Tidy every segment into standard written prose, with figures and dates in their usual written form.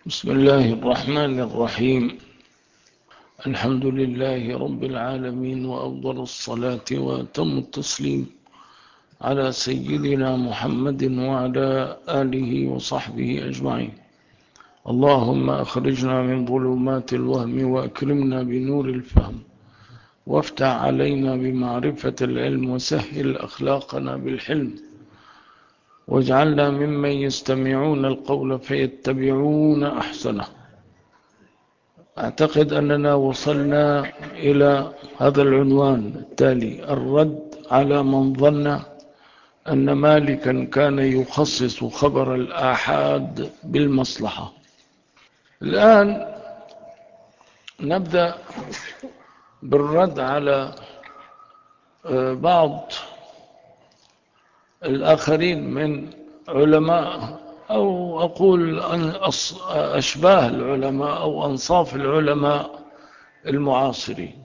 بسم الله الرحمن الرحيم. الحمد لله رب العالمين، وأفضل الصلاة وأتم التسليم على سيدنا محمد وعلى آله وصحبه أجمعين. اللهم أخرجنا من ظلمات الوهم وأكرمنا بنور الفهم، وافتح علينا بمعرفة العلم، وسهل أخلاقنا بالحلم، واجعلنا ممن يستمعون القول فيتبعون أحسنه. أعتقد أننا وصلنا إلى هذا العنوان التالي: الرد على من ظن أن مالكا كان يخصص خبر الآحاد بالمصلحة. الآن نبدأ بالرد على بعض الآخرين من علماء، أو أقول أشباه العلماء أو أنصاف العلماء المعاصرين.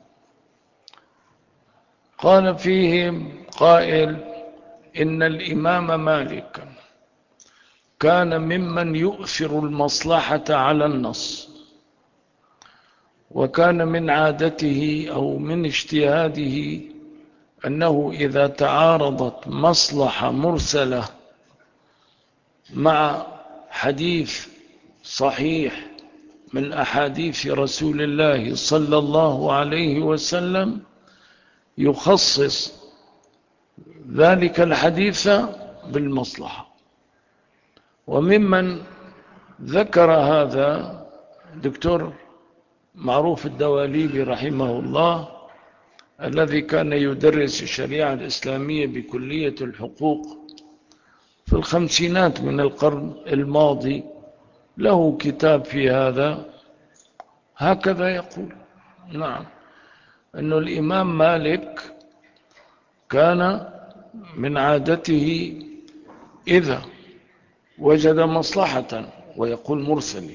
قال فيهم قائل: إن الإمام مالك كان ممن يؤثر المصلحة على النص، وكان من عادته أو من اجتهاده أنه إذا تعارضت مصلحة مرسلة مع حديث صحيح من أحاديث رسول الله صلى الله عليه وسلم يخصص ذلك الحديث بالمصلحة. وممن ذكر هذا دكتور معروف الدواليبي رحمه الله، الذي كان يدرس الشريعة الإسلامية بكلية الحقوق في الخمسينات من القرن الماضي. له كتاب في هذا، هكذا يقول: نعم، أن الإمام مالك كان من عادته إذا وجد مصلحة، ويقول مرسلة،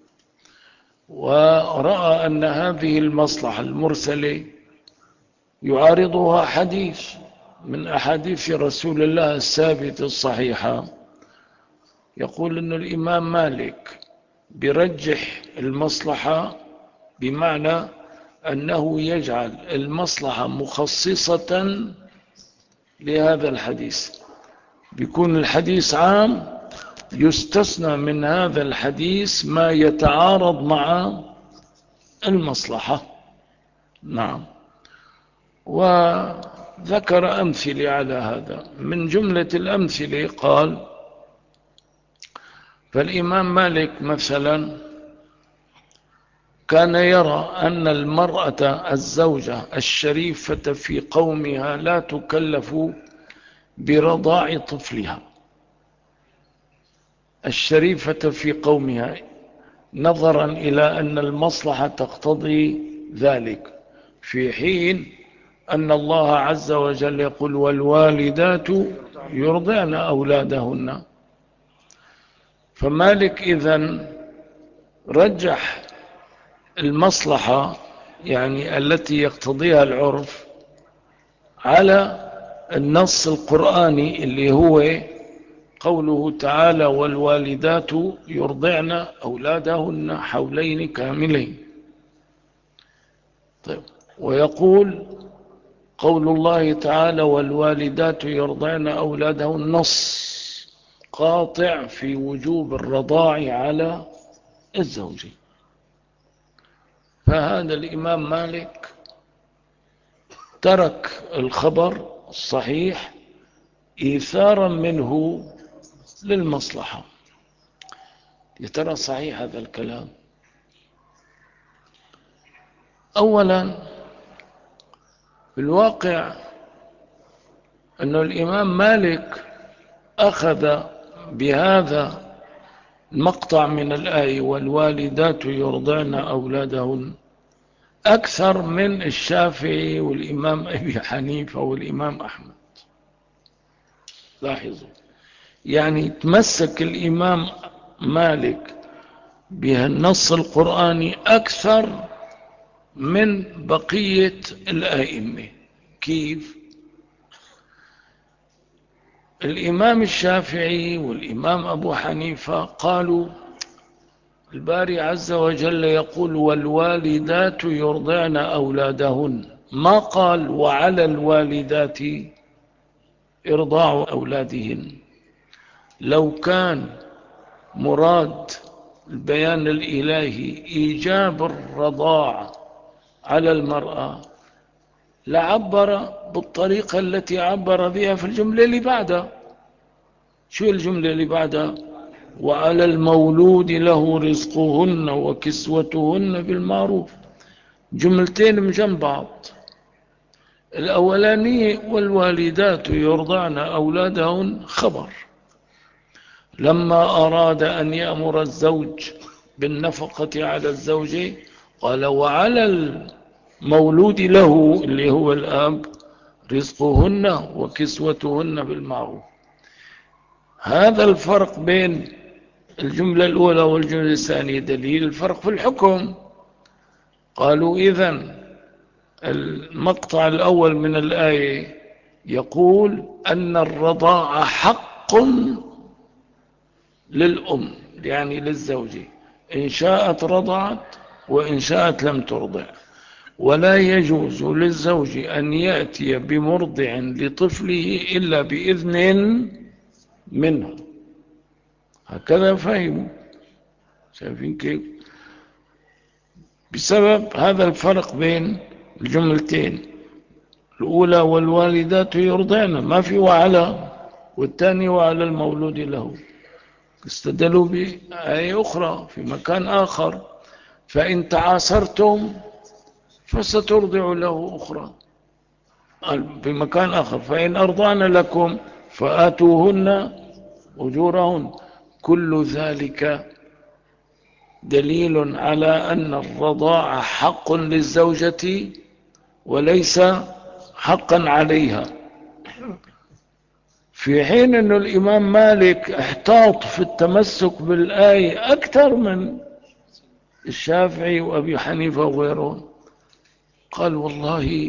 ورأى أن هذه المصلحة المرسلة يعارضها حديث من أحاديث رسول الله الثابت الصحيحة، يقول أن الإمام مالك برجح المصلحة، بمعنى أنه يجعل المصلحة مخصصة لهذا الحديث. بيكون الحديث عام، يستثنى من هذا الحديث ما يتعارض مع المصلحة. نعم. وذكر أمثلة على هذا. من جملة الأمثلة قال: فالإمام مالك مثلا كان يرى أن المرأة الزوجة الشريفة في قومها لا تكلف برضاع طفلها. الشريفة في قومها، نظرا إلى أن المصلحة تقتضي ذلك، في حين أن الله عز وجل يقول: والوالدات يرضعن أولادهن. فمالك إذن رجح المصلحة، يعني التي يقتضيها العرف، على النص القرآني اللي هو قوله تعالى: والوالدات يرضعن أولادهن حولين كاملين. طيب، ويقول قول الله تعالى: والوالدات يرضعن أولادهن، نص قاطع في وجوب الرضاع على الزوج. فهذا الإمام مالك ترك الخبر الصحيح إيثارا منه للمصلحة. يا ترى صحيح هذا الكلام؟ أولا، في الواقع أن الإمام مالك أخذ بهذا المقطع من الآية: والوالدات يرضعن أولادهن، أكثر من الشافعي والإمام أبي حنيفة والإمام أحمد. لاحظوا، يعني تمسك الإمام مالك بالنص القرآني أكثر من بقية الآئمة. كيف؟ الإمام الشافعي والإمام أبو حنيفة قالوا: الباري عز وجل يقول والوالدات يرضعن أولادهن، ما قال وعلى الوالدات إرضاع أولادهن. لو كان مراد البيان الإلهي إيجاب الرضاع على المرأة لعبر بالطريقة التي عبر بها في الجملة اللي بعدها. شو الجملة اللي بعدها؟ وعلى المولود له رزقهن وكسوتهن بالمعروف. جملتين من جنب بعض. الأولانية والوالدات يرضعن أولادهن خبر، لما أراد أن يأمر الزوج بالنفقة على الزوجة قال وعلى المولود له اللي هو الأب رزقهن وكسوتهن بالمعروف. هذا الفرق بين الجملة الأولى والجملة الثانية دليل الفرق في الحكم. قالوا إذن المقطع الأول من الآية يقول أن الرضاعة حق للأم، يعني للزوجة، إن شاءت رضعت وإن شاءت لم ترضع، ولا يجوز للزوج أن يأتي بمرضع لطفله إلا بإذن منه. هكذا فهموا. شايفين كيف؟ بسبب هذا الفرق بين الجملتين الأولى والوالدات يرضعن، ما في وعلى، والثاني وعلى المولود له. استدلوا بآية أخرى في مكان آخر فإن تعاصرتم فسترضع له أخرى. في مكان آخر فإن أرضعن لكم فآتوهن أجورهن. كل ذلك دليل على أن الرضاعة حق للزوجة وليس حقا عليها، في حين أن الإمام مالك احتاط في التمسك بالآية أكثر من الشافعي وأبي حنيفة وغيرهم. قال والله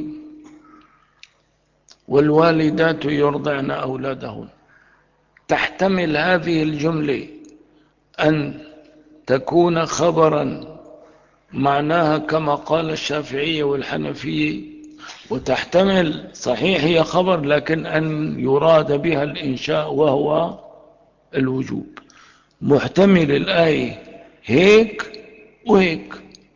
والوالدات يرضعن أولادهن تحتمل هذه الجملة أن تكون خبرا معناها كما قال الشافعية والحنفية، وتحتمل صحيح هي خبر لكن أن يراد بها الإنشاء وهو الوجوب. محتمل الآية هيك وهيك.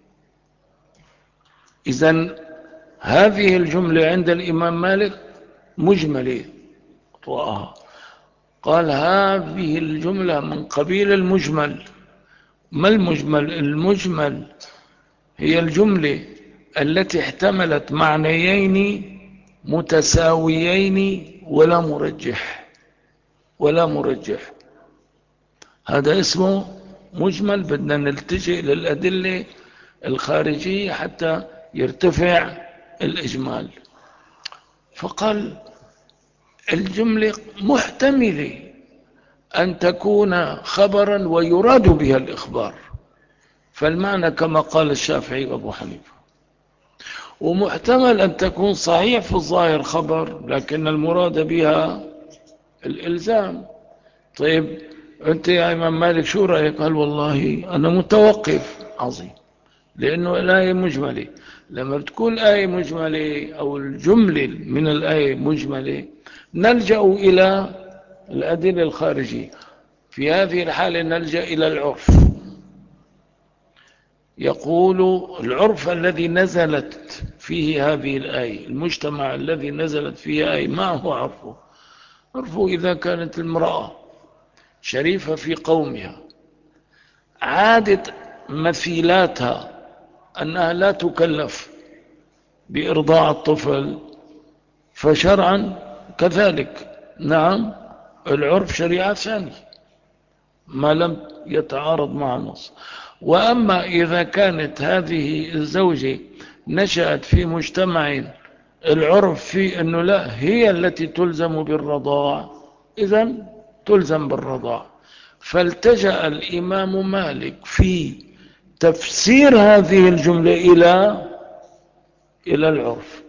إذن هذه الجملة عند الإمام مالك مجملة طوأها. قال هذه الجملة من قبيل المجمل. ما المجمل؟ المجمل هي الجملة التي احتملت معنيين متساويين ولا مرجح. هذا اسمه مجمل. بدنا نلتجئ للأدلة الخارجية حتى يرتفع الإجمال. فقال الجملة محتملة أن تكون خبرا ويراد بها الإخبار، فالمعنى كما قال الشافعي وأبو حنيفة. ومحتمل أن تكون صحيح في الظاهر خبر لكن المراد بها الإلزام. طيب أنت يا إمام مالك شو رأيك؟ قال والله أنا متوقف. عظيم. لأنه الآية مجملة. لما بتكون آية مجملة أو الجملة من الآية مجملة نلجأ إلى الأدلة الخارجية. في هذه الحالة نلجأ إلى العرف. يقول العرف الذي نزلت فيه هذه الآية، المجتمع الذي نزلت فيه آية، ما هو عرفه؟ عرفه إذا كانت المرأة شريفة في قومها عادت مثيلاتها أنها لا تكلف بإرضاع الطفل، فشرعا كذلك. نعم العرف شريعة ثانية ما لم يتعارض مع النص. وأما إذا كانت هذه الزوجة نشأت في مجتمع العرف في أنه لا هي التي تلزم بالرضاع، إذن تلزم بالرضاع. فالتجأ الإمام مالك في تفسير هذه الجملة إلى العرف.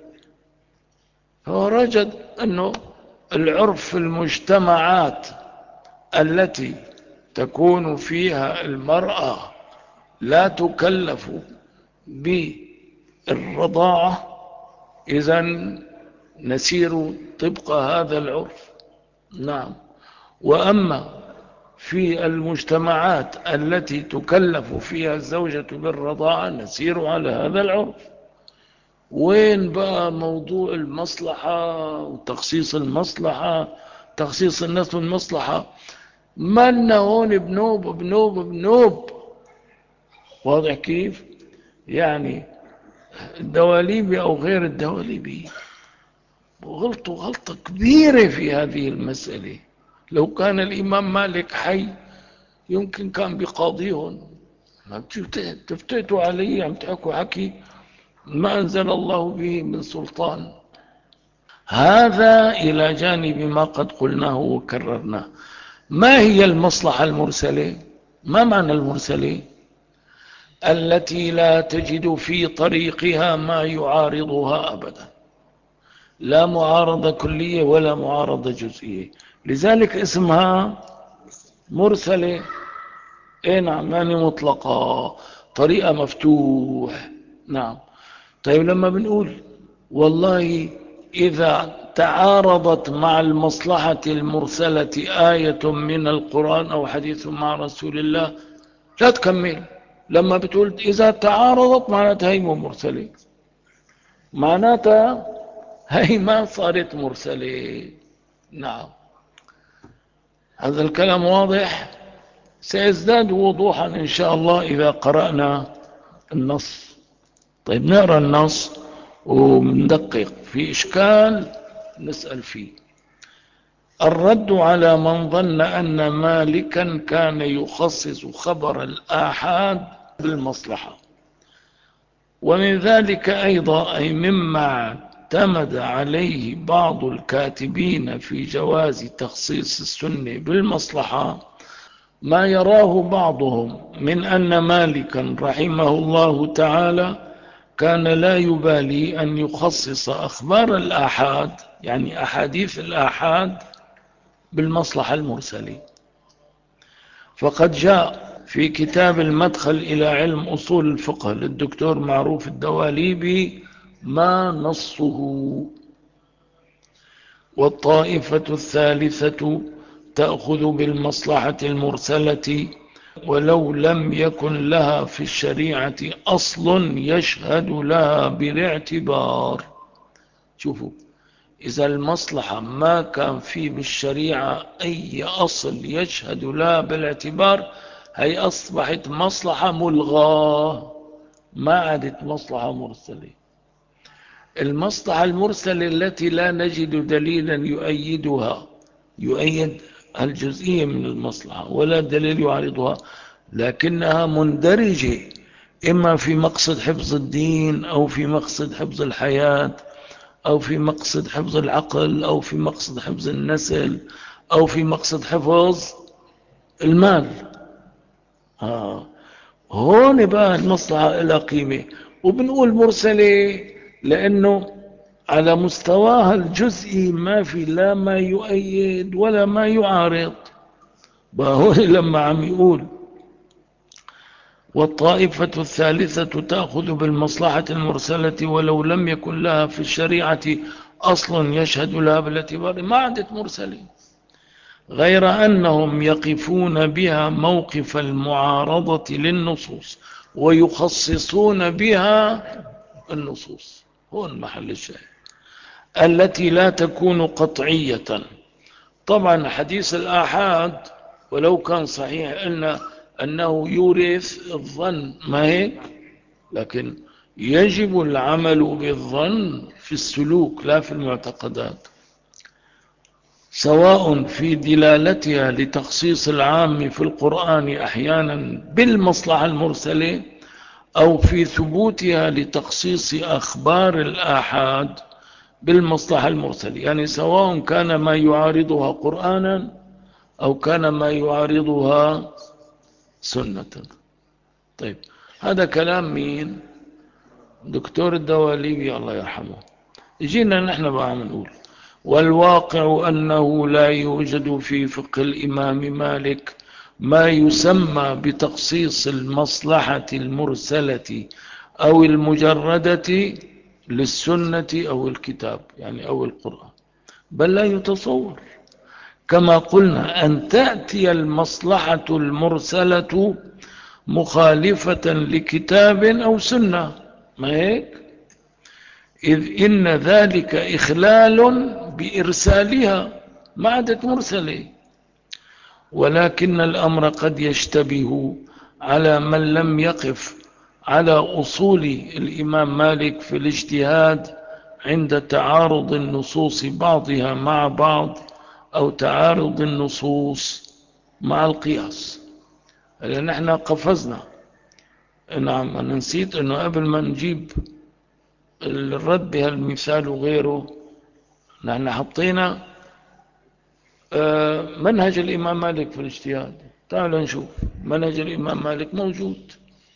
فوجد أنه العرف في المجتمعات التي تكون فيها المرأة لا تكلف بالرضاعة، إذن نسير طبق هذا العرف. نعم. وأما في المجتمعات التي تكلف فيها الزوجة بالرضاعة نسير على هذا العرف. وين بقى موضوع المصلحة وتخصيص المصلحة، تخصيص الناس بالمصلحة؟ مالنا هون بنوب بنوب بنوب. واضح كيف؟ يعني الدواليبي أو غير الدواليبي غلطوا غلطة كبيرة في هذه المسألة. لو كان الإمام مالك حي يمكن كان بقاضيهم. ما تفتتوا علي عم تحكوا حكي ما أنزل الله به من سلطان. هذا إلى جانب ما قد قلناه وكررناه. ما هي المصلحة المرسلة؟ ما معنى المرسلة؟ التي لا تجد في طريقها ما يعارضها أبدا، لا معارضة كلية ولا معارضة جزئية، لذلك اسمها مرسلة. اي نعم، يعني مطلقة، طريقة مفتوح. نعم. طيب لما بنقول والله إذا تعارضت مع المصلحة المرسلة آية من القرآن أو حديث مع رسول الله، لا تكمل. لما بتقول إذا تعارضت معناتها هي مو مرسلة، معناتها هي ما صارت مرسلة. نعم. هذا الكلام واضح، سيزداد وضوحا إن شاء الله إذا قرأنا النص. طيب نقرأ النص وندقق في إشكال نسأل فيه. الرد على من ظن أن مالكا كان يخصص خبر الآحاد بالمصلحة، ومن ذلك أيضا أي مما اعتمد عليه بعض الكاتبين في جواز تخصيص السنة بالمصلحة، ما يراه بعضهم من أن مالكا رحمه الله تعالى كان لا يبالي أن يخصص أخبار الآحاد، يعني أحاديث الآحاد، بالمصلحة المرسلة. فقد جاء في كتاب المدخل إلى علم أصول الفقه للدكتور معروف الدواليبي ما نصه: والطائفة الثالثة تأخذ بالمصلحة المرسلة ولو لم يكن لها في الشريعة أصل يشهد لها بالاعتبار. شوفوا، إذا المصلحة ما كان في بالشريعة أي أصل يشهد لها بالاعتبار، هي أصبحت مصلحة ملغاة، ما عادت مصلحة مرسلة. المصلحة المرسلة التي لا نجد دليلا يؤيد الجزئية من المصلحة ولا دليل يعارضها، لكنها مندرجة إما في مقصد حفظ الدين أو في مقصد حفظ الحياة أو في مقصد حفظ العقل أو في مقصد حفظ النسل أو في مقصد حفظ المال. هون بقى المصلحة إلى قيمة. وبنقول مرسلة لأنه على مستواها الجزئي ما في لا ما يؤيد ولا ما يعارض. بقى هون لما عم يقول والطائفة الثالثة تأخذ بالمصلحة المرسلة ولو لم يكن لها في الشريعة أصل يشهد لها بالاعتبار، ما عادت مرسلة، غير أنهم يقفون بها موقف المعارضة للنصوص ويخصصون بها النصوص. هون محل الشاهد التي لا تكون قطعية. طبعا حديث الآحاد ولو كان صحيح أنه يورث الظن، ما هيك؟ لكن يجب العمل بالظن في السلوك لا في المعتقدات، سواء في دلالتها لتخصيص العام في القرآن أحيانا بالمصلحة المرسلة أو في ثبوتها لتخصيص أخبار الآحاد بالمصلحة المرسلة، يعني سواء كان ما يعارضها قرآنا أو كان ما يعارضها سنة. طيب هذا كلام مين؟ دكتور الدواليبي الله يرحمه. جينا نحن بقى نقول والواقع أنه لا يوجد في فقه الإمام مالك ما يسمى بتخصيص المصلحة المرسلة أو المجردة للسنة أو الكتاب يعني أو القرآن، بل لا يتصور. كما قلنا أن تأتي المصلحة المرسلة مخالفة لكتاب أو سنة، ما هيك؟ إذ إن ذلك إخلال بإرسالها، ما عادت مرسلة. ولكن الأمر قد يشتبه على من لم يقف على أصول الإمام مالك في الاجتهاد عند تعارض النصوص بعضها مع بعض أو تعارض النصوص مع القياس. لأن احنا قفزنا، نعم أنا نسيت أنه قبل ما نجيب الرد بهالمثال وغيره نحن حطينا منهج الإمام مالك في الاجتهاد. تعالوا نشوف منهج الإمام مالك موجود.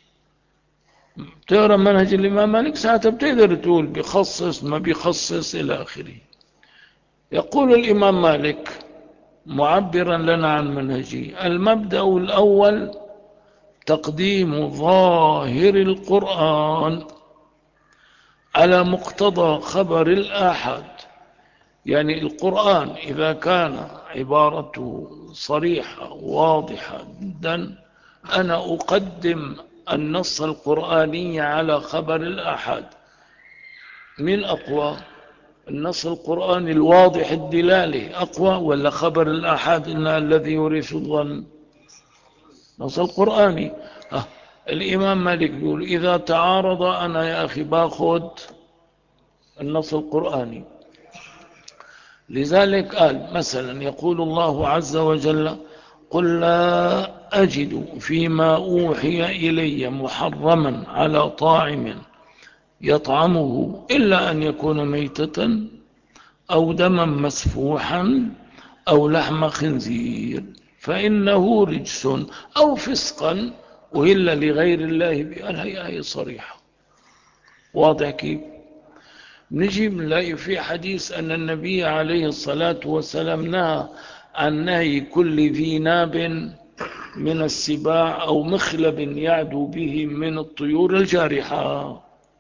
تقرأ منهج الإمام مالك ساعتها بتقدر تقول بيخصص ما بيخصص إلى آخره. يقول الإمام مالك معبرا لنا عن منهجه: المبدأ الأول تقديم ظاهر القرآن على مقتضى خبر الآحاد. يعني القرآن إذا كان عبارته صريحة واضحة جدا أنا أقدم النص القرآني على خبر الآحاد. من أقوى؟ النص القرآني الواضح الدلالة أقوى ولا خبر الآحاد إن الذي يورث الظن؟ النص القرآني. الإمام مالك يقول إذا تعارض أنا يا أخي باخذ النص القرآني. لذلك قال مثلا يقول الله عز وجل: قل لا أجد فيما أوحي إلي محرما على طاعم يطعمه إلا أن يكون ميتة أو دما مسفوحا أو لحم خنزير فإنه رجس أو فسقا أهل لغير الله بها. هي صريحة واضح كيف؟ نجي نلاقي في حديث أن النبي عليه الصلاة والسلام نهى عن نهي كل ذي ناب من السباع أو مخلب يعدو به من الطيور الجارحة.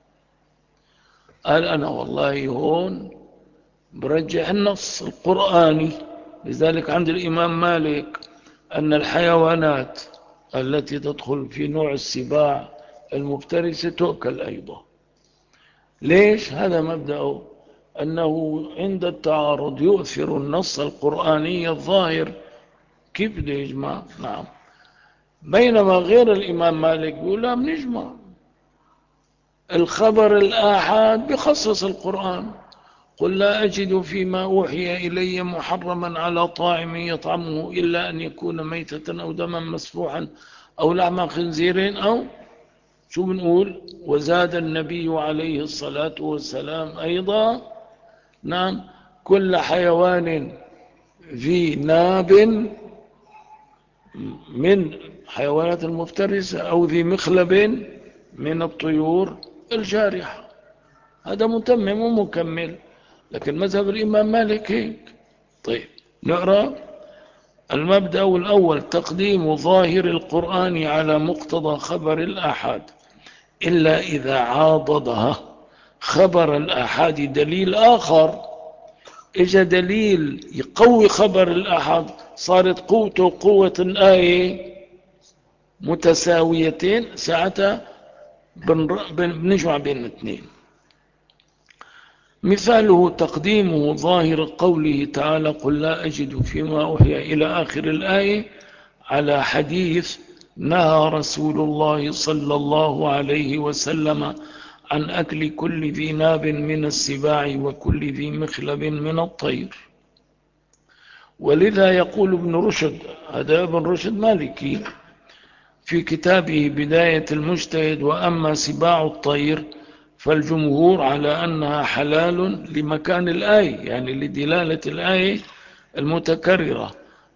قال أنا والله هون برجح النص القرآني. لذلك عند الإمام مالك أن الحيوانات التي تدخل في نوع السباع المفترسة تؤكل أيضا. ليش؟ هذا مبدأه أنه عند التعارض يؤثر النص القرآني الظاهر. كيف بده يجمع؟ نعم. بينما غير الإمام مالك يقول لا بنجمع. الخبر الآحاد بخصص القرآن: قل لا أجد فيما أوحي إلي محرما على طاعم يطعمه إلا أن يكون ميتة أو دما مسفوحا أو لحم خنزير أو شو بنقول. وزاد النبي عليه الصلاة والسلام أيضا نعم كل حيوان ذي ناب من حيوانات المفترسة أو ذي مخلب من الطيور الجارحة. هذا متمم ومكمل. لكن مذهب الإمام مالك هيك. طيب نقرأ. المبدأ الأول تقديم ظاهر القرآن على مقتضى خبر الآحاد إلا إذا عاضدها خبر الآحاد دليل آخر. إجا دليل يقوي خبر الآحاد صارت قوته قوة الآية متساويتين ساعتها بنجمع بين الاثنين. مثاله تقديمه ظاهر قوله تعالى: قل لا أجد فيما أوحي إلى آخر الآية على حديث نهى رسول الله صلى الله عليه وسلم عن أكل كل ذي ناب من السباع وكل ذي مخلب من الطير. ولذا يقول ابن رشد، هذا ابن رشد مالكي، في كتابه بداية المجتهد: وأما سباع الطير فالجمهور على أنها حلال لمكان الآية يعني لدلالة الآية المتكررة،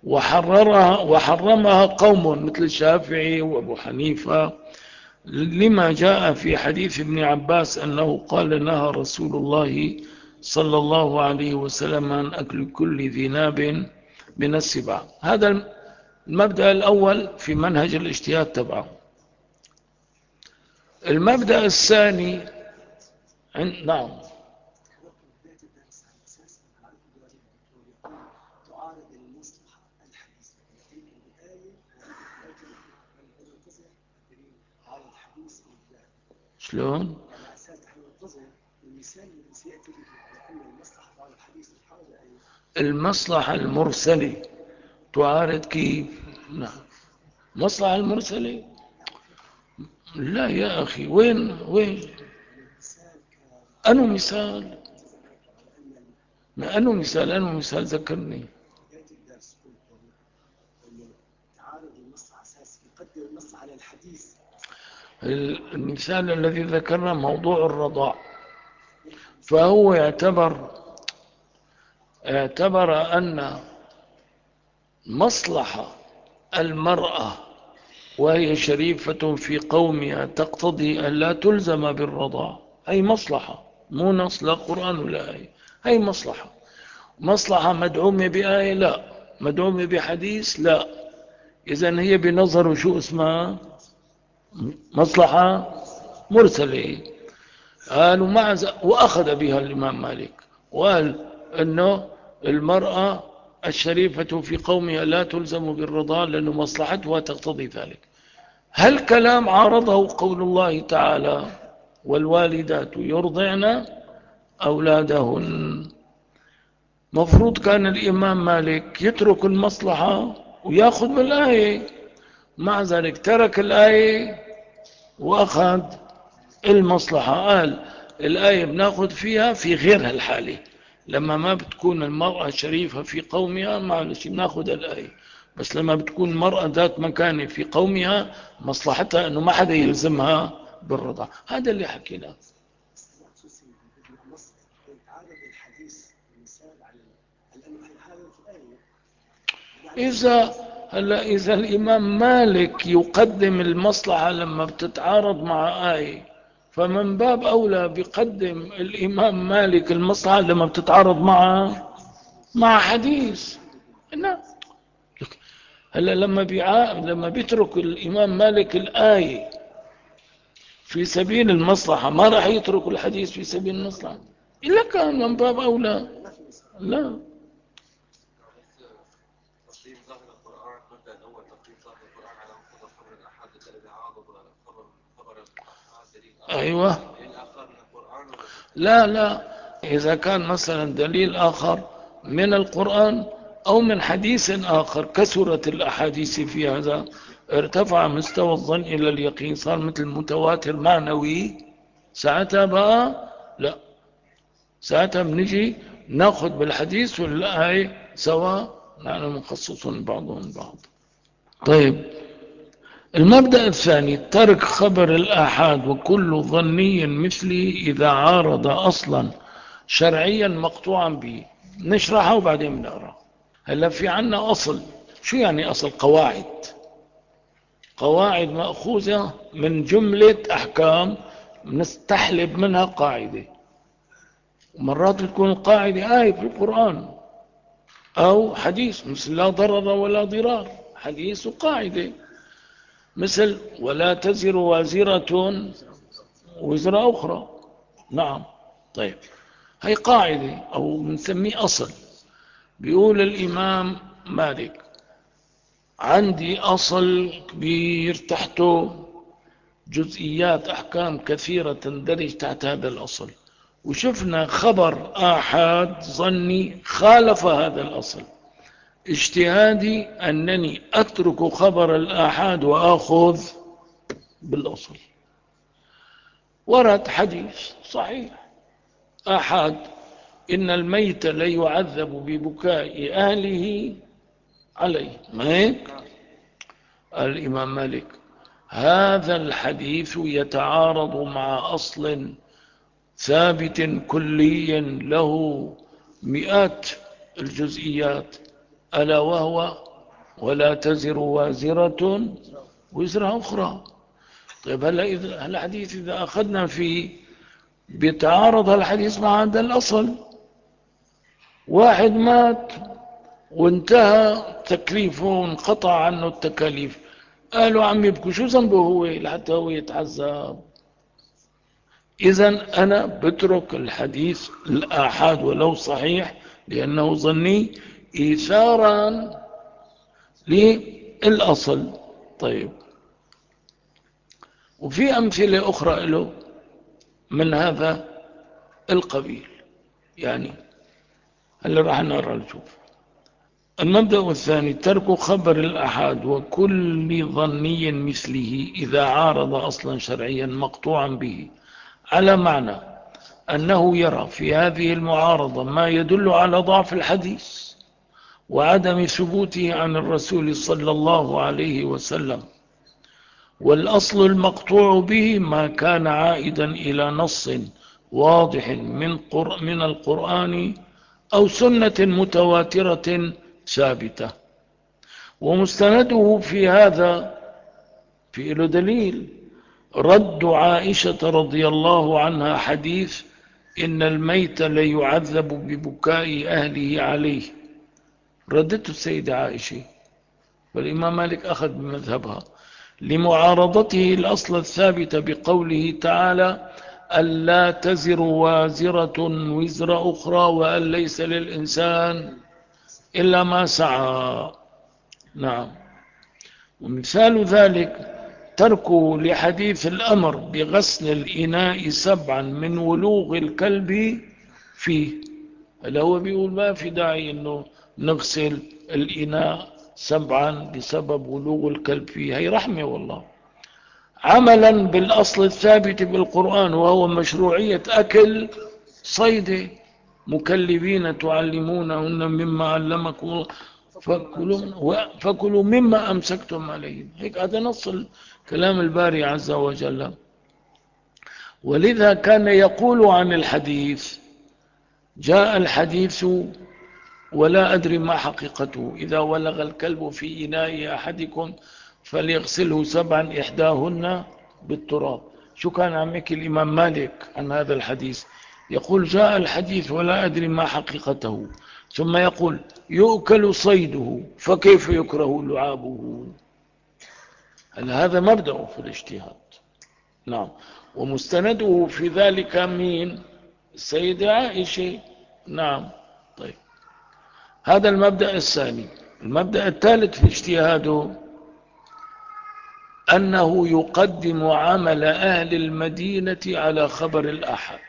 وحرمها قوم مثل الشافعي وابو حنيفة لما جاء في حديث ابن عباس أنه قال: نهى رسول الله صلى الله عليه وسلم عن أكل كل ذي ناب من السباع. هذا المبدأ الأول في منهج الاجتهاد تبعه. المبدأ الثاني نعم. شلون؟ المصلحة المرسلة تعارض كيف؟ نعم. مصلحة المرسلة لا يا أخي، وين أنه مثال؟ ما أنه مثال ذكرني. المثال الذي ذكرنا موضوع الرضاع، فهو اعتبر أن مصلحة المرأة وهي شريفة في قومها تقتضي أن لا تلزم بالرضاع. هي مصلحة، مو نص لا قرآن ولا آية، هي مصلحة مدعومة بآية لا، مدعومة بحديث لا. إذن هي بنظر شو اسمها؟ مصلحة مرسلة. قالوا وأخذ بها الإمام مالك وقال أنه المرأة الشريفة في قومها لا تلزم بالرضاع لأن مصلحتها تقتضي ذلك. هل كلام عارضه قول الله تعالى والوالدات يرضعن أولادهن؟ مفروض كان الإمام مالك يترك المصلحة ويأخذ بالآية، مع ذلك ترك الآية وأخذ المصلحة. قال الآية بناخذ فيها في غير هالحالة، لما ما بتكون المرأة شريفة في قومها معلش بناخذ الآية، بس لما بتكون المرأة ذات مكانة في قومها مصلحتها أنه ما حدا يلزمها بالرضا. هذا اللي حكيناه. إذا الإمام مالك يقدم المصلحة لما بتتعارض مع آية، فمن باب أولى بيقدم الإمام مالك المصلحة لما بتتعارض مع حديث. نعم. هلا لما بيترك الإمام مالك الآية في سبيل المصلحة، ما راح يترك الحديث في سبيل المصلحة إلا كان من باب أولى. لا أيوة. لا إذا كان مثلا دليل آخر من القرآن أو من حديث آخر كثرت الأحاديث في هذا، ارتفع مستوى الظن إلى اليقين، صار مثل متواتر معنوي، ساعتها بقى لا، ساعتها بنجي ناخذ بالحديث والآية سواء، نحن مخصصون بعضهم بعض. طيب المبدأ الثاني ترك خبر الآحاد وكل ظني مثلي إذا عارض أصلا شرعيا مقطوعا به. نشرحه وبعدين بنقرأ. هلا في عنا أصل. شو يعني أصل؟ قواعد مأخوذة من جملة أحكام نستحلب منها قاعدة، ومرات بتكون القاعدة آية في القرآن أو حديث، مثل لا ضرر ولا ضرار، حديث وقاعدة. مثل ولا تزر وازرة وزر أخرى. نعم. طيب هي قاعدة أو بنسميه أصل. بيقول الإمام مالك عندي أصل كبير تحته جزئيات أحكام كثيرة تندرج تحت هذا الأصل، وشفنا خبر آحاد ظني خالف هذا الأصل. اجتهادي أنني أترك خبر الآحاد وأخذ بالأصل. ورد حديث صحيح آحاد إن الميت لا يعذب ببكاء أهله عليه، ما هيك؟ الإمام مالك هذا الحديث يتعارض مع أصل ثابت كلي له مئات الجزئيات، ألا وهو ولا تزر وازرة وزر أخرى. طيب هلا الحديث إذا أخذنا فيه بيتعارض الحديث مع هذا الأصل. واحد مات وانتهى تكليفه وانقطع عنه التكاليف. قالوا عم يبكوا شو ذنبه هو لحتى هو يتعذب؟ إذن أنا بترك الحديث الآحاد ولو صحيح لأنه ظني إيثارا للأصل. طيب، وفي أمثلة أخرى له من هذا القبيل. يعني هل راح نرى نشوف. المبدأ الثاني: ترك خبر الأحاد وكل ظني مثله إذا عارض أصلا شرعيا مقطوعا به، على معنى أنه يرى في هذه المعارضة ما يدل على ضعف الحديث وعدم ثبوته عن الرسول صلى الله عليه وسلم، والأصل المقطوع به ما كان عائدا إلى نص واضح من القرآن أو سنة متواترة ثابتة. ومستنده في هذا في له دليل رد عائشة رضي الله عنها حديث إن الميت ليعذب ببكاء أهله عليه، ردته السيدة عائشة، والإمام مالك أخذ بمذهبها لمعارضته الأصل الثابت بقوله تعالى ألا تزر وازرة وزر أخرى وأن ليس للإنسان إلا ما سعى. نعم. ومثال ذلك تركه لحديث الأمر بغسل الإناء 7 من ولوغ الكلب فيه. هل هو بيقول ما في داعي أنه نغسل الإناء 7 بسبب ولوغ الكلب فيه؟ هي رحمة والله، عملا بالأصل الثابت بالقرآن وهو مشروعية أكل صيد مكلبين تعلمونهن مما علمكم الله فكلوا مما أمسكتم عليهم. هيك هذا نص كلام الباري عز وجل. ولذا كان يقول عن الحديث جاء الحديث ولا أدري ما حقيقته إذا ولغ الكلب في إناء أحدكم فليغسله 7 إحداهن بالتراب. شو كان عم يحكي الإمام مالك عن هذا الحديث؟ يقول جاء الحديث ولا أدري ما حقيقته، ثم يقول يؤكل صيده فكيف يكره لعابه. هل هذا مبدأ في الاجتهاد؟ نعم. ومستنده في ذلك مين؟ السيدة عائشة. نعم. طيب، هذا المبدأ الثاني. المبدأ الثالث في اجتهاده أنه يقدم عمل أهل المدينة على خبر الأحد.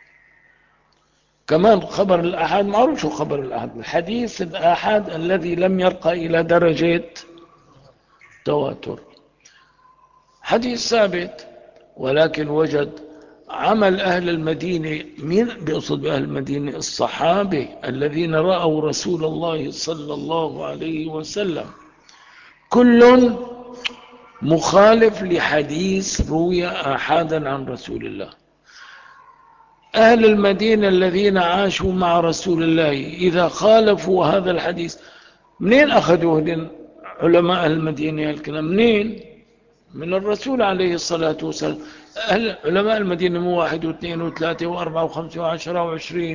كمان خبر الأحد معروف شو خبر الأحد، الحديث الأحد الذي لم يرقى إلى درجة تواتر، حديث ثابت، ولكن وجد عمل أهل المدينة. مين بيقصد بأهل المدينة؟ الصحابة الذين رأوا رسول الله صلى الله عليه وسلم، كل مخالف لحديث روي آحادا عن رسول الله. أهل المدينة الذين عاشوا مع رسول الله إذا خالفوا هذا الحديث، منين أخذوا علماء المدينة الكلام؟ منين؟ من الرسول عليه الصلاة والسلام. علماء المدينة مو 1 و2 و3 و4 و5 و10 و20.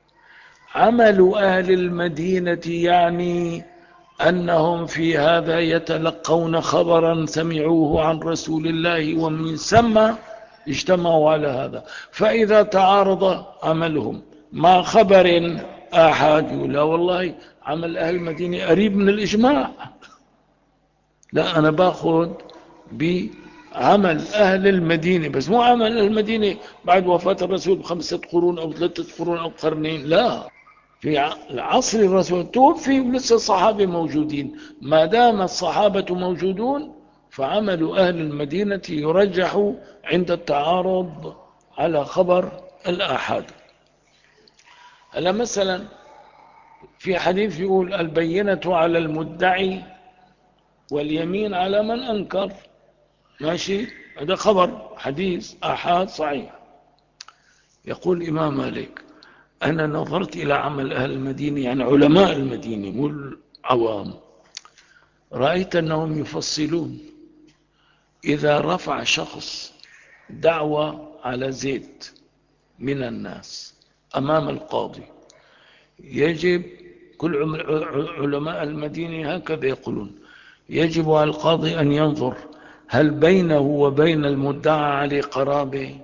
عمل أهل المدينة يعني أنهم في هذا يتلقون خبرا سمعوه عن رسول الله ومن ثم اجتمعوا على هذا. فإذا تعارض عملهم مع خبر آحاد لا والله عمل أهل المدينة قريب من الإجماع، لا أنا باخذ بعمل أهل المدينة بس، مو عمل أهل المدينة بعد وفاة الرسول ب5 قرون أو 3 قرون أو قرنين. لا، في عصر الرسول توفي ولسه الصحابة موجودين. ما دام الصحابة موجودون فعمل أهل المدينة يرجح عند التعارض على خبر الآحاد. هلا مثلا في حديث يقول البينة على المدعي واليمين على من أنكر. ماشي، هذا خبر حديث آحاد صحيح. يقول الإمام مالك أنا نظرت إلى عمل أهل المدينة، يعني علماء المدينة مو العوام، رأيت أنهم يفصلون. إذا رفع شخص دعوة على زيت من الناس أمام القاضي، يجب كل علماء المدينة هكذا يقولون. يجب على القاضي أن ينظر هل بينه وبين المدعى عليه قرابة،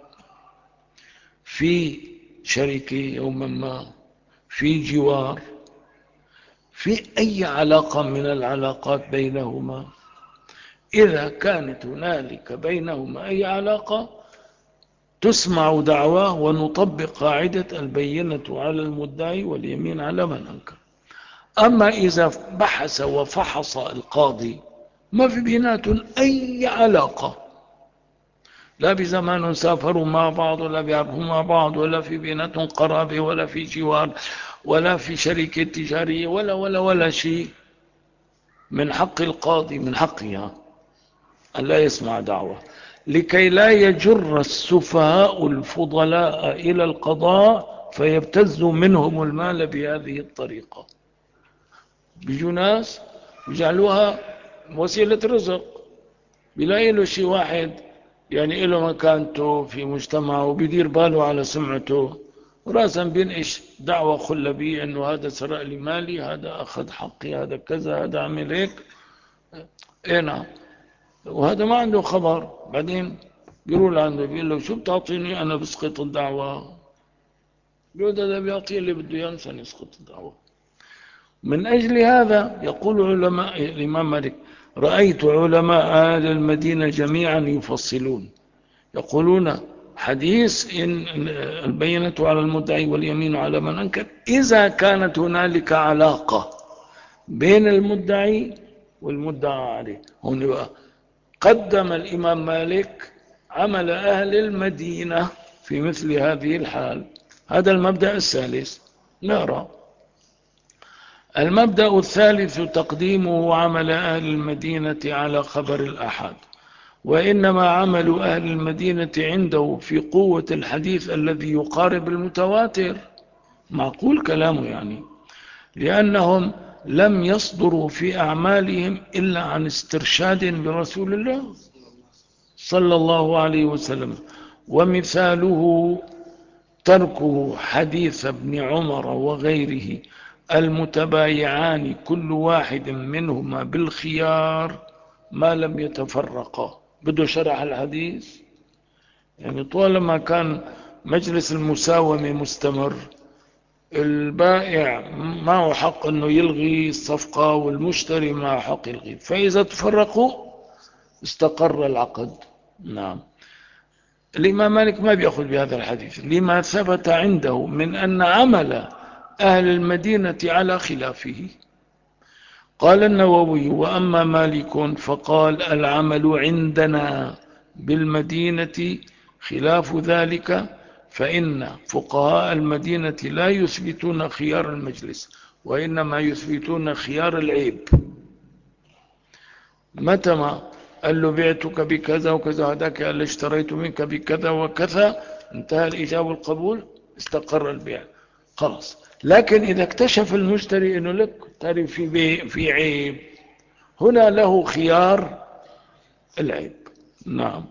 في شركة يوما ما، في جوار، في أي علاقة من العلاقات بينهما. إذا كانت هنالك بينهما أي علاقة تسمع دعواه ونطبق قاعدة البينة على المدعي واليمين على من أنكر. أما إذا بحث وفحص القاضي ما في بيناتهم أي علاقة، لا بزمان سافروا مع بعض ولا بيعرفوا مع بعض ولا في بيناتهم قرابة ولا في جوار ولا في شركة تجارية ولا شيء، من حق القاضي، من حقها أن لا يسمع دعوة، لكي لا يجر السفهاء الفضلاء إلى القضاء فيبتزوا منهم المال بهذه الطريقة. بيجوا ناس يجعلوها وسيلة رزق، بيلاقي له شيء واحد يعني له مكانته في مجتمعه وبيدير باله على سمعته، وراسا بينقش دعوة خلبية انه هذا سرق لي مالي، هذا اخذ حقي، هذا كذا، هذا عمل هيك. ايه نعم. وهذا ما عنده خبر. بعدين بيقول عنده، بيقول له شو بتعطيني انا بسقط الدعوة؟ بيقول هذا بيعطيه اللي بده ينسى يسقط الدعوة. من أجل هذا يقول علماء الإمام مالك: رأيت علماء أهل المدينة جميعا يفصلون، يقولون حديث إن البينة على المدعي واليمين على من أنكر إذا كانت هنالك علاقة بين المدعي والمدعى عليه. هنا بقى قدم الإمام مالك عمل أهل المدينة في مثل هذه الحال. هذا المبدأ الثالث. نرى المبدأ الثالث: تقديمه عمل أهل المدينة على خبر الأحد. وإنما عمل أهل المدينة عنده في قوة الحديث الذي يقارب المتواتر. معقول كلامه يعني، لأنهم لم يصدروا في أعمالهم إلا عن استرشاد برسول الله صلى الله عليه وسلم. ومثاله تركه حديث ابن عمر وغيره المتبايعان كل واحد منهما بالخيار ما لم يتفرقا. بده شرح الحديث يعني طالما كان مجلس المساومة مستمر، البائع معه حق انه يلغي الصفقة والمشتري معه حق يلغي، فإذا تفرقوا استقر العقد. نعم. الإمام مالك ما بيأخذ بهذا الحديث لما ثبت عنده من أن عمل أهل المدينة على خلافه. قال النووي: وأما مالك فقال: العمل عندنا بالمدينة خلاف ذلك، فإن فقهاء المدينة لا يثبتون خيار المجلس وإنما يثبتون خيار العيب. متى ما قال له بعتك بكذا وكذا، هذاك قال له اشتريت منك بكذا وكذا، انتهى الإجابة والقبول، استقر البيع خلاص. لكن إذا اكتشف المشتري أنه لك ترى في عيب، هنا له خيار العيب. نعم.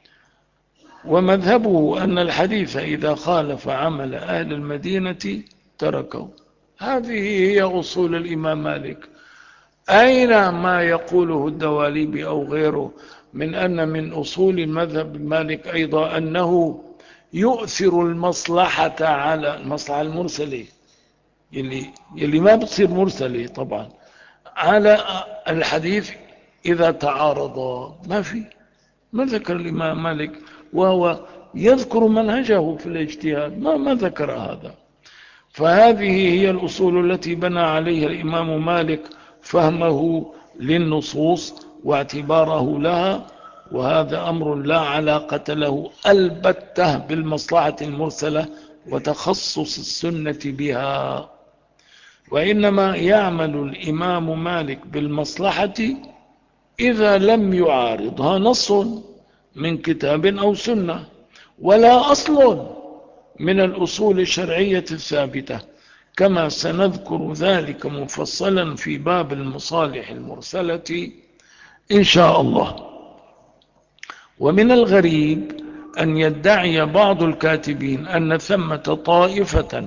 ومذهبه أن الحديث إذا خالف عمل أهل المدينة تركه. هذه هي أصول الإمام مالك. أين ما يقوله الدواليبي أو غيره من أن من أصول مذهب مالك أيضا أنه يؤثر المصلحة على المصلحة المرسلة، يلي ما بتصير مرسلة طبعا، على الحديث إذا تعارضا. ما ذكر الإمام مالك، وهو يذكر منهجه في الاجتهاد، ما ذكر هذا. فهذه هي الأصول التي بنى عليها الإمام مالك فهمه للنصوص واعتباره لها، وهذا أمر لا علاقة له البتة بالمصلحة المرسلة وتخصص السنة بها، وإنما يعمل الإمام مالك بالمصلحة إذا لم يعارضها نص من كتاب أو سنة ولا أصل من الأصول الشرعية الثابتة، كما سنذكر ذلك مفصلا في باب المصالح المرسلة إن شاء الله. ومن الغريب أن يدعي بعض الكاتبين أن ثمة طائفة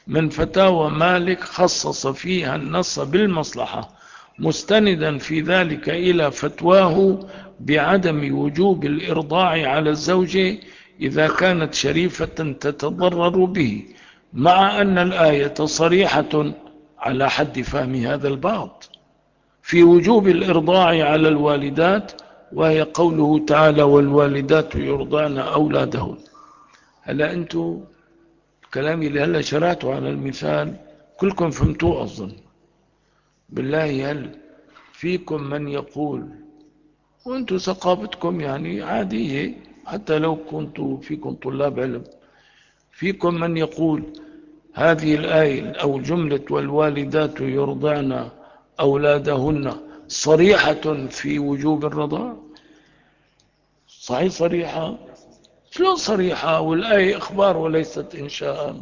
من فتاوى مالك خصص فيها النص بالمصلحة، مستندا في ذلك إلى فتواه بعدم وجوب الإرضاع على الزوجة إذا كانت شريفة تتضرر به، مع أن الآية صريحة على حد فهم هذا البعض في وجوب الإرضاع على الوالدات، وهي قوله تعالى والوالدات يرضعن أولادهن. هلا أنتم كلامي اللي هلا شرعته على المثال كلكم فهمتوه أظن. بالله هل فيكم من يقول، وأنتم ثقافتكم يعني عادية حتى لو كنتوا فيكم طلاب علم، فيكم من يقول هذه الآية أو جملة والوالدات يرضعن أولادهن صريحة في وجوب الرضاع؟ صحيح صريحة؟ شلون صريحة والآية إخبار وليست إنشاء؟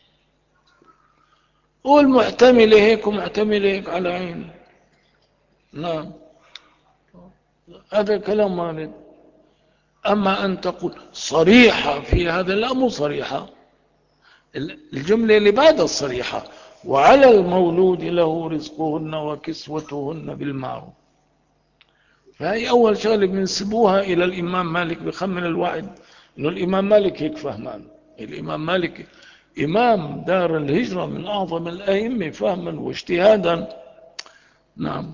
والمحتمل هيك ومحتمل هيك على عين. نعم، هذا كلام مالك. أما أن تقول صريحة في هذا، لا مو صريحة، الجملة اللي بعد الصريحة وعلى المولود له رزقهن وكسوتهن بالمعروف. فهي أول شغلة بنسبوها إلى الإمام مالك، بخمن الواحد إنه الإمام مالك هيك فهمان. الإمام مالك إمام دار الهجرة من أعظم الأئمة فهما واجتهادا. نعم.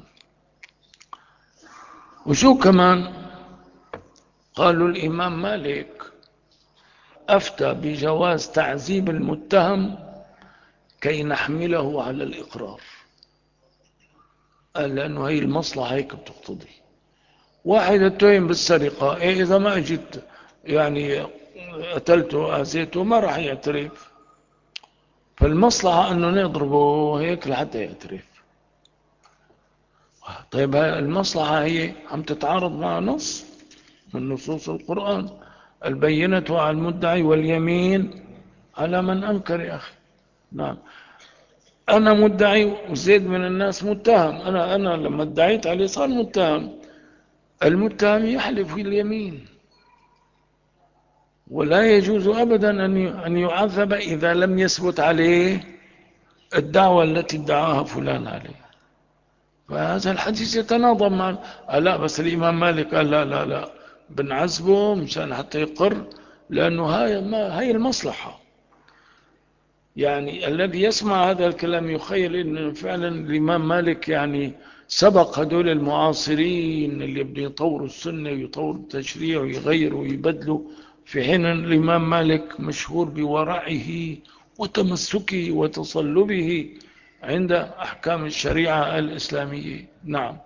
وشو كمان قالوا الإمام مالك أفتى بجواز تعذيب المتهم كي نحمله على الإقرار. قال لأنه هي المصلحة هيك بتقتضي. واحد اتهم بالسرقة، إيه إذا ما أجيت يعني قتلته أذيته ما راح يعترف، فالمصلحة أنه نضربه هيك لحتى يعترف. طيب المصلحة هي عم تتعارض مع نص من نصوص القرآن، البينة على المدعي واليمين على من أنكر. يا أخي نعم، أنا مدعي وزيد من الناس متهم، أنا لما ادعيت عليه صار متهم. المتهم يحلف في اليمين، ولا يجوز أبدا أن يعذب إذا لم يثبت عليه الدعوة التي ادعاها فلان عليه. فهذا الحديث يتناظم مع لا، بس الإمام مالك قال لا لا لا بنعذبه مشان حتى يقر، لأنه هاي المصلحة. يعني الذي يسمع هذا الكلام يخيل أنه فعلا الإمام مالك يعني سبق هدول المعاصرين اللي بده يطوروا السنة ويطوروا التشريع ويغيروا ويبدلوا، في حين الإمام مالك مشهور بورعه وتمسكه وتصلبه عند أحكام الشريعة الإسلامية. نعم.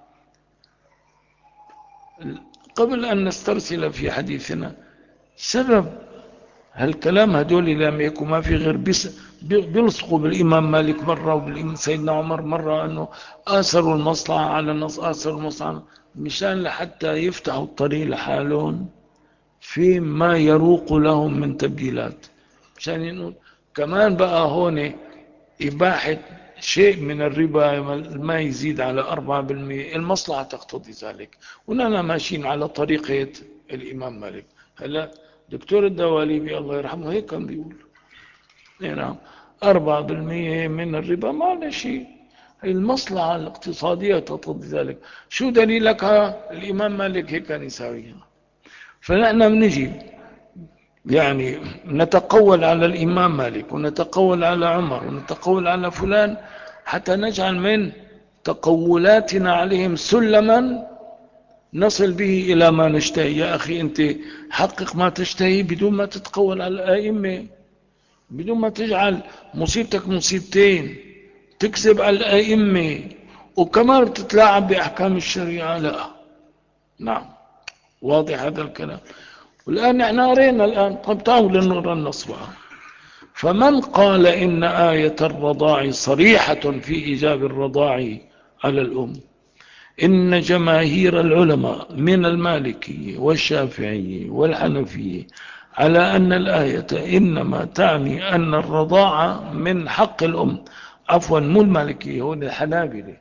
قبل أن نسترسل في حديثنا، سبب هالكلام هدول لم يكن ما في غير بيلصقوا بالإمام مالك مرة وبالإمام سيدنا عمر مرة أنه آثروا المصلحة على النص، آثروا المصلحة مشان لحتى يفتحوا الطريق لحالهم فيما يروق لهم من تبديلات. مشان إنه كمان بقى هون إباحة شيء من الربا ما يزيد على 4%، المصلحة تقتضي ذلك، ونحن ماشيين على طريقة الإمام مالك. هلا دكتور الدواليبي الله يرحمه هيك كان بيقول، نعم 4% من الربا ما له شيء، هي المصلحة الاقتصادية تقتضي ذلك. شو دليلك؟ الإمام مالك هيك كان يساويها. فنحن بنجي يعني نتقول على الإمام مالك ونتقول على عمر ونتقول على فلان حتى نجعل من تقولاتنا عليهم سلما نصل به إلى ما نشتهي. يا أخي أنت حقق ما تشتهي بدون ما تتقول على الآئمة، بدون ما تجعل مصيبتك مصيبتين، تكذب على الآئمة وكمان بتتلاعب بأحكام الشريعة. لا. نعم، واضح هذا الكلام. والآن نحن قرينا الآن، طب تعالوا لنقرأ النص بقى. فمن قال إن آية الرضاع صريحة في إيجاب الرضاع على الأم، إن جماهير العلماء من المالكي والشافعي والحنفي على أن الآية إنما تعني أن الرضاعة من حق الأم. عفوا مو المالكي، هو الحنابلة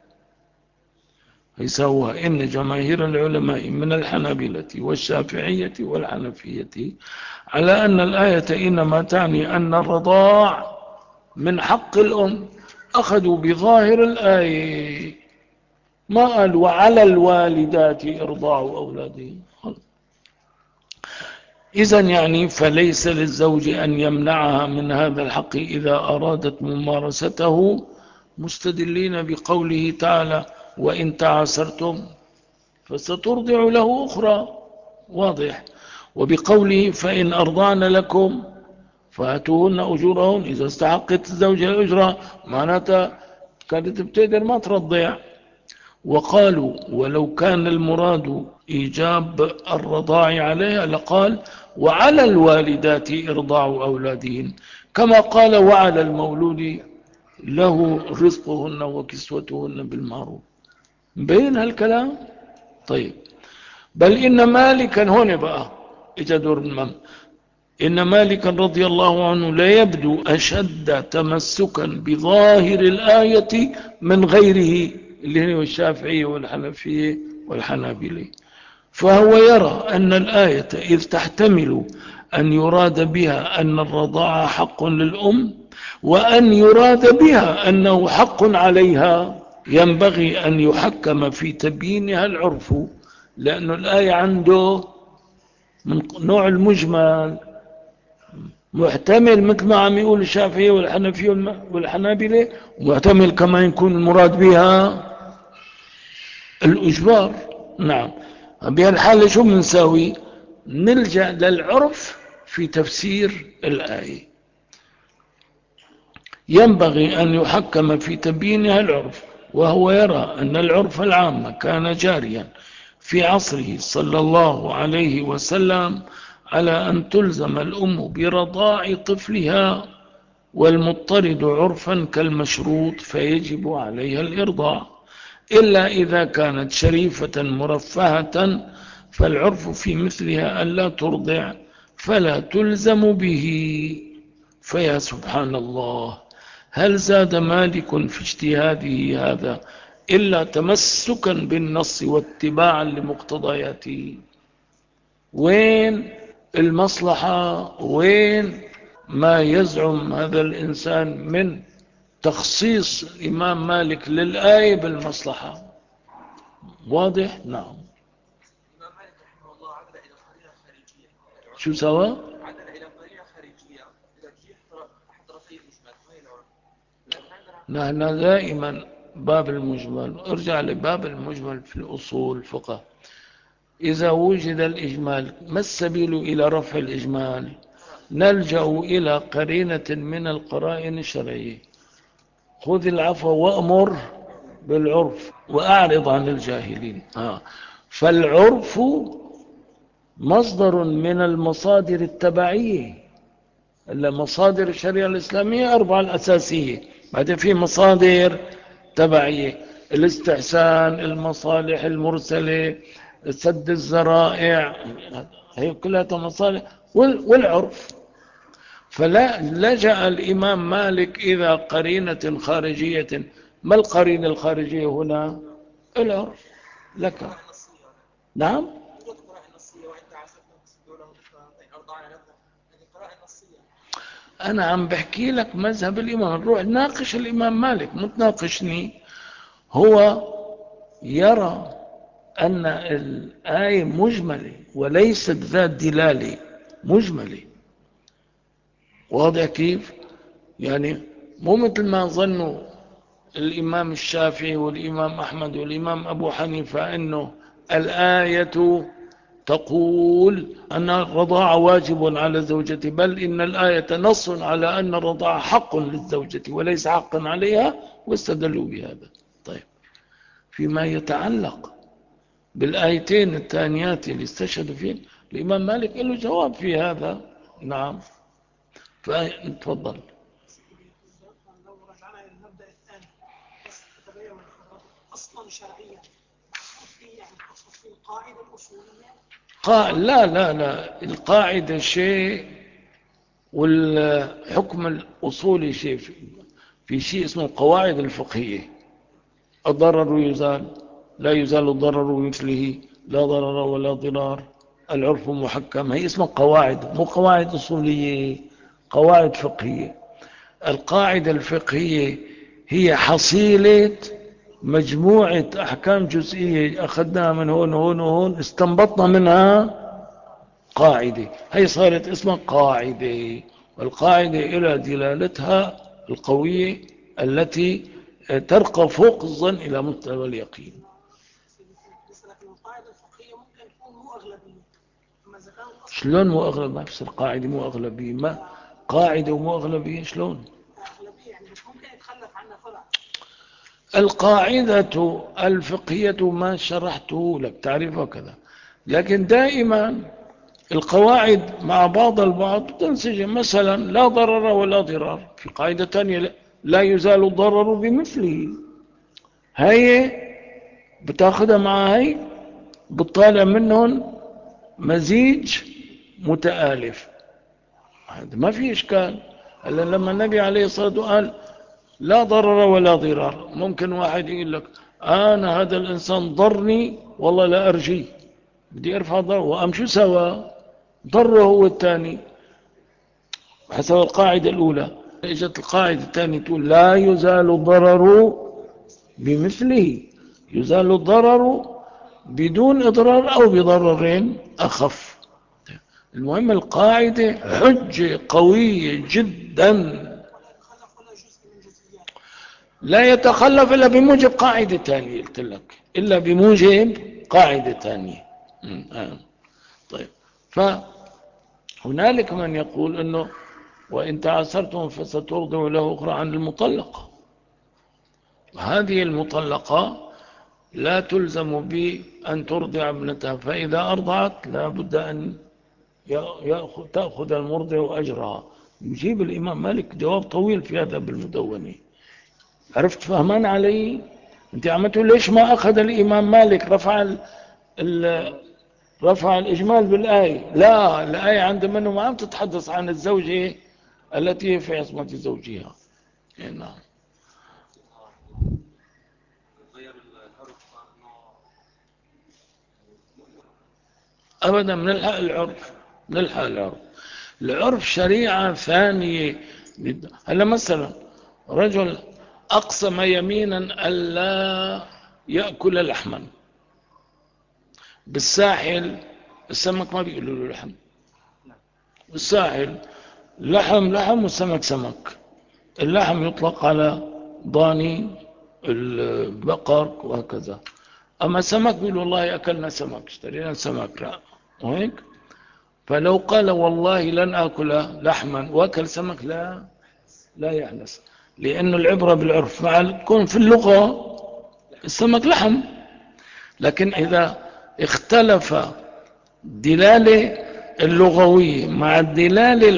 يسوى. إن جماهير العلماء من الحنابلة والشافعية والحنفية على أن الآية إنما تعني أن الرضاع من حق الأم، أخذوا بظاهر الآية، ما قال وعلى الوالدات إرضاع أولادهم. إذن يعني فليس للزوج أن يمنعها من هذا الحق إذا أرادت ممارسته، مستدلين بقوله تعالى وإن تعاسرتم فسترضع له أخرى، واضح. وبقوله فإن أرضعن لكم فأتوهن أجورهن، إذا استحقت الزوجة الأجرة معناتها كانت بتقدر ما ترضع. وقالوا ولو كان المراد إيجاب الرضاع عليها لقال وعلى الوالدات إرضاع أولادهن، كما قال وعلى المولود له رزقهن وكسوتهن بالمعروف. بين هالكلام. طيب بل إن مالكا هنا بقى إجا دور المم، إن مالكا رضي الله عنه لا يبدو أشد تمسكا بظاهر الآية من غيره اللي هو الشافعي والحنفية والحنابلة، فهو يرى أن الآية إذ تحتمل أن يراد بها أن الرضاعة حق للأم وأن يراد بها أنه حق عليها، ينبغي أن يحكم في تبيينها العرف، لأن الآية عنده من نوع المجمل محتمل مثل ما عم يقول الشافعي والحنفي والحنابلة، ومحتمل كما يكون المراد بها الإجبار. نعم. بهالحالة شو بنساوي؟ نلجأ للعرف في تفسير الآية، ينبغي أن يحكم في تبيينها العرف، وهو يرى أن العرف العام كان جاريا في عصره صلى الله عليه وسلم على أن تلزم الأم برضاع طفلها، والمضطرد عرفا كالمشروط فيجب عليها الإرضاع، إلا إذا كانت شريفة مرفهة فالعرف في مثلها ألا ترضع فلا تلزم به. فيا سبحان الله، هل زاد مالك في اجتهاده هذا إلا تمسكا بالنص واتباعا لمقتضياته؟ وين المصلحة؟ وين ما يزعم هذا الإنسان من تخصيص الإمام مالك للآية بالمصلحة؟ واضح؟ نعم. شو سوا؟ نحن دائما باب المجمل، ارجع لباب المجمل في الأصول فقه. إذا وجد الإجمال ما السبيل إلى رفع الإجمال؟ نلجأ إلى قرينة من القرائن الشرعية، خذ العفو وأمر بالعرف وأعرض عن الجاهلين. فالعرف مصدر من المصادر التبعية، مصادر الشريعة الإسلامية أربعة الأساسية، بعدين في مصادر تبعية، الاستحسان، المصالح المرسلة، سد الذرائع، هي كلها مصالح، والعرف. فلا لجأ الإمام مالك إلى قرينة خارجية. ما القرينة الخارجية هنا؟ العرف لك. نعم. أنا عم بحكي لك مذهب الإمام، نروح ناقش الإمام مالك مو تناقشني. هو يرى أن الآية مجملة وليست ذات دلالة، مجملة. واضح كيف؟ يعني مو مثل ما ظنوا الإمام الشافعي والإمام أحمد والإمام أبو حنيفة أنه الآية تقول أن الرضاعة واجب على زوجته، بل إن الآية نص على أن الرضاعة حق للزوجة وليس حقا عليها، واستدلوا بهذا. طيب فيما يتعلق بالآيتين الثانيات اللي استشهدوا فيه الإمام مالك له جواب في هذا. نعم. فتفضل. أصلا شرعيا في القاعدة الأصولية لا القاعدة شيء والحكم الأصولي شيء. في شيء اسمه القواعد الفقهية، الضرر يزال، لا يزال الضرر بمثله، لا ضرر ولا ضرار، العرف محكم، هي اسمها قواعد، مو قواعد أصولية، قواعد فقهية. القاعدة الفقهية هي حصيلة مجموعة أحكام جزئية أخذناها من هون وهون وهون، استنبطنا منها قاعدة، هي صارت اسمها قاعدة. والقاعدة إلى دلالتها القوية التي ترقى فوق الظن إلى مستوى اليقين. شلون مو أغلب؟ ما بصير قاعدة مو أغلبية، ما قاعدة ومو أغلبية شلون؟ القاعدة الفقهية ما شرحته لك تعريفها كذا، لكن دائما القواعد مع بعض البعض تنسجم. مثلا لا ضرر ولا ضرار، في قاعدة تانية لا يزال الضرر بمثله، هي بتاخذها مع هي، بتطالع منهم مزيج متآلف، هذا ما في إشكال. إلا لما النبي عليه الصلاة والسلام قال لا ضرر ولا ضرار، ممكن واحد يقول لك أنا هذا الإنسان ضرني والله لا أرجيه، بدي أرفع ضرر، وأم شو سوى؟ ضره هو الثاني حسب القاعدة الأولى. اجت القاعدة الثانية تقول لا يزال الضرر بمثله، يزال الضرر بدون إضرار أو بضررين أخف. المهم القاعدة حجة قوية جدا، لا يتخلف إلا بموجب قاعدة ثانية، قلت لك إلا بموجب قاعدة ثانية. طيب، فهنالك من يقول أنه وإن تعسرتم فسترضع له أخرى عن المطلقة، هذه المطلقة لا تلزم بأن ترضع ابنتها، فإذا أرضعت لا بد أن تأخذ المرضع أجرها. يجيب الإمام مالك جواب طويل في هذا بالمدونة. عرفت فهمان علي؟ انت عملتوا ليش ما أخذ الإمام مالك رفع الإجمال بالآية؟ لا، الآية عند منه ما عم تتحدث عن الزوجة التي في عصمة زوجها. نعم. أبدا، من الحق العرف، من الحق العرف. العرف شريعة ثانية. هلا مثلا رجل أقسم يمينا ألا يأكل لحما، بالساحل السمك ما بيقولوا له لحم، بالساحل لحم لحم والسمك سمك. اللحم يطلق على ضاني البقر وهكذا، أما سمك بيقول والله أكلنا سمك، اشترينا سمك، لا وهيك. فلو قال والله لن أكل لحما وأكل سمك لا يحنس، لأن العبرة بالعرف، مع تكون في اللغة السمك لحم، لكن إذا اختلف الدلالة اللغوية مع الدلالة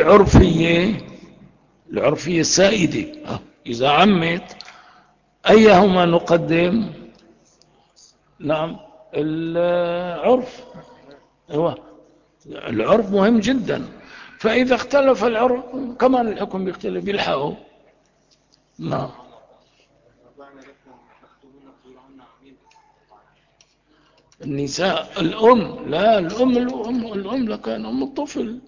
العرفية السائدة، إذا عمت أيهما نقدم؟ نعم العرف، هو العرف مهم جدا. فإذا اختلف العرف كمان الحكم بيختلف، بيلحقوا. نعم. النساء الأم، لا الأم لكان أم الطفل.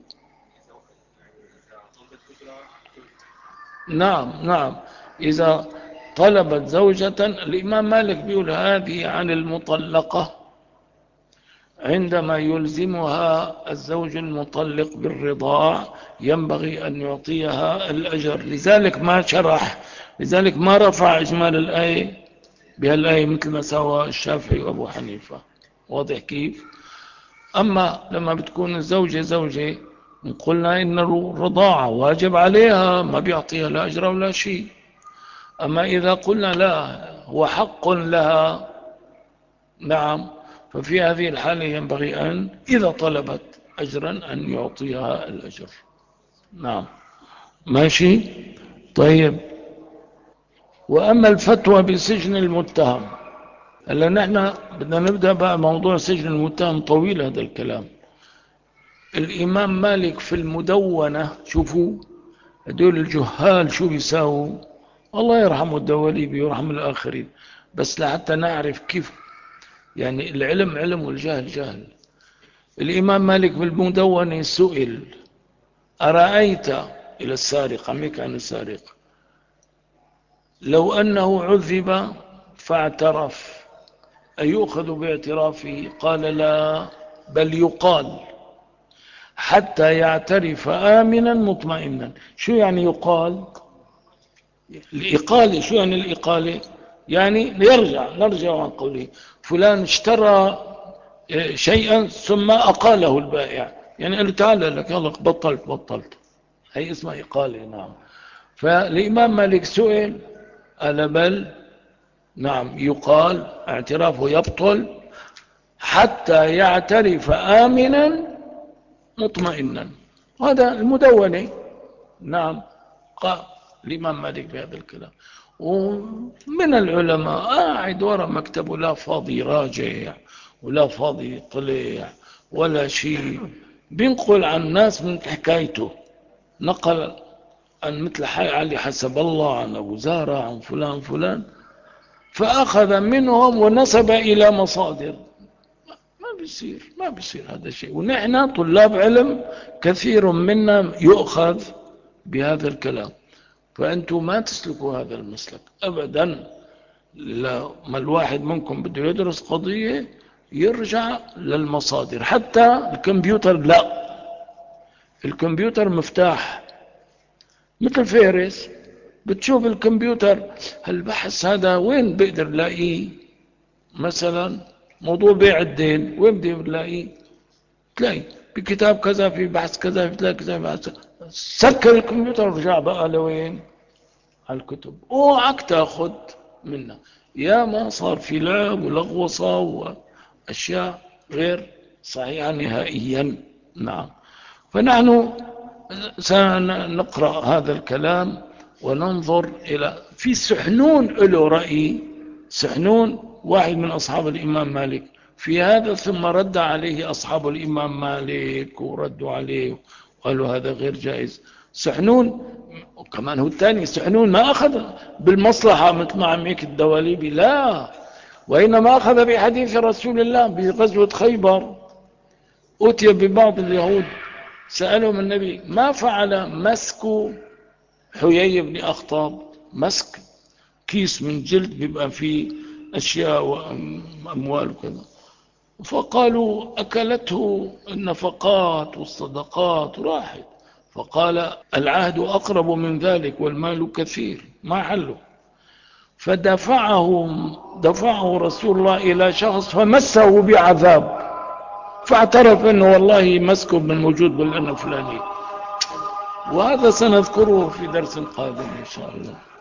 نعم إذا طلبت زوجة، الإمام مالك بيقول هذه عن المطلقة عندما يلزمها الزوج المطلق بالرضاع ينبغي أن يعطيها الأجر، لذلك ما شرح، لذلك ما رفع إجمال الآية بهالآية مثل ما سوى الشافعي وأبو حنيفة. واضح كيف؟ أما لما بتكون الزوجة زوجة قلنا إن الرضاعة واجب عليها، ما بيعطيها لا أجر ولا شيء. أما إذا قلنا لا هو حق لها، نعم، ففي هذه الحالة ينبغي أن إذا طلبت أجرا أن يعطيها الأجر. نعم ماشي. طيب، وأما الفتوى بسجن المتهم، هلا نحن بدنا نبدأ بقى موضوع سجن المتهم، طويل هذا الكلام. الإمام مالك في المدونة، شوفوا هدول الجهال شو بيساووا، الله يرحم الدواليبي ويرحم الآخرين، بس لحتى نعرف كيف يعني العلم علم والجهل جهل. الإمام مالك بالمدونة سئل أرأيت إلى السارق، عم يحكي عن السارق، لو أنه عذب فاعترف أيؤخذ باعترافه؟ قال لا، بل يقال حتى يعترف آمنا مطمئنا. شو يعني يقال؟ الإقالة. شو يعني الإقالة؟ يعني نرجع عن قوله فلان اشترى شيئا ثم أقاله البائع، يعني قال له تعال لك يلا بطلت، هي اسمها إقالة. نعم. فالإمام مالك سئل قال بل نعم يقال اعترافه يبطل حتى يعترف آمنا مطمئنا. هذا المدونة. نعم. قال الإمام مالك بهذا الكلام. ومن العلماء قاعد وراء مكتبه لا فاضي راجع ولا فاضي طلع ولا شيء، بينقل عن ناس من حكايته. نقل عن مثل علي حسب الله، عن أبو زارع، عن فلان، فأخذ منهم ونسب إلى مصادر. ما بيصير هذا الشيء. ونحن طلاب علم كثير منا يؤخذ بهذا الكلام، فأنتم ما تسلكوا هذا المسلك أبدا. لما الواحد منكم بده يدرس قضية يرجع للمصادر. حتى الكمبيوتر لا، الكمبيوتر مفتاح مثل فهرس. بتشوف الكمبيوتر البحث هذا وين بقدر لاقيه؟ مثلا موضوع بيع الدين وين بدي الاقيه؟ تلاقي بكتاب كذا، في بحث كذا، في تلاقي كذا بحث. سكر الكمبيوتر ورجع بقى لوين؟ على الكتب. اوعك تاخذ منها. يا ما صار في لعب ولغوصة واشياء غير صحيحة نهائيا. نعم. فنحن سنقرأ هذا الكلام وننظر إلى في سحنون له رأي. سحنون واحد من أصحاب الإمام مالك في هذا، ثم رد عليه أصحاب الإمام مالك وردوا عليه وقالوا هذا غير جائز. سحنون وكمان هو الثاني. سحنون ما أخذ بالمصلحة مثل ما عميك الدواليبي، لا، وإنما أخذ بحديث رسول الله بغزوة خيبر. أتي ببعض اليهود سألهم النبي ما فعل مسك حيي بن أخطب. مسك كيس من جلد بيبقى فيه أشياء وأموال وكذا، فقالوا أكلته النفقات والصدقات راحت. فقال العهد أقرب من ذلك والمال كثير ما حله. دفعه رسول الله إلى شخص فمسه بعذاب، فاعترف أنه والله مسكه من موجود بالأنه فلاني. وهذا سنذكره في درس قادم إن شاء الله.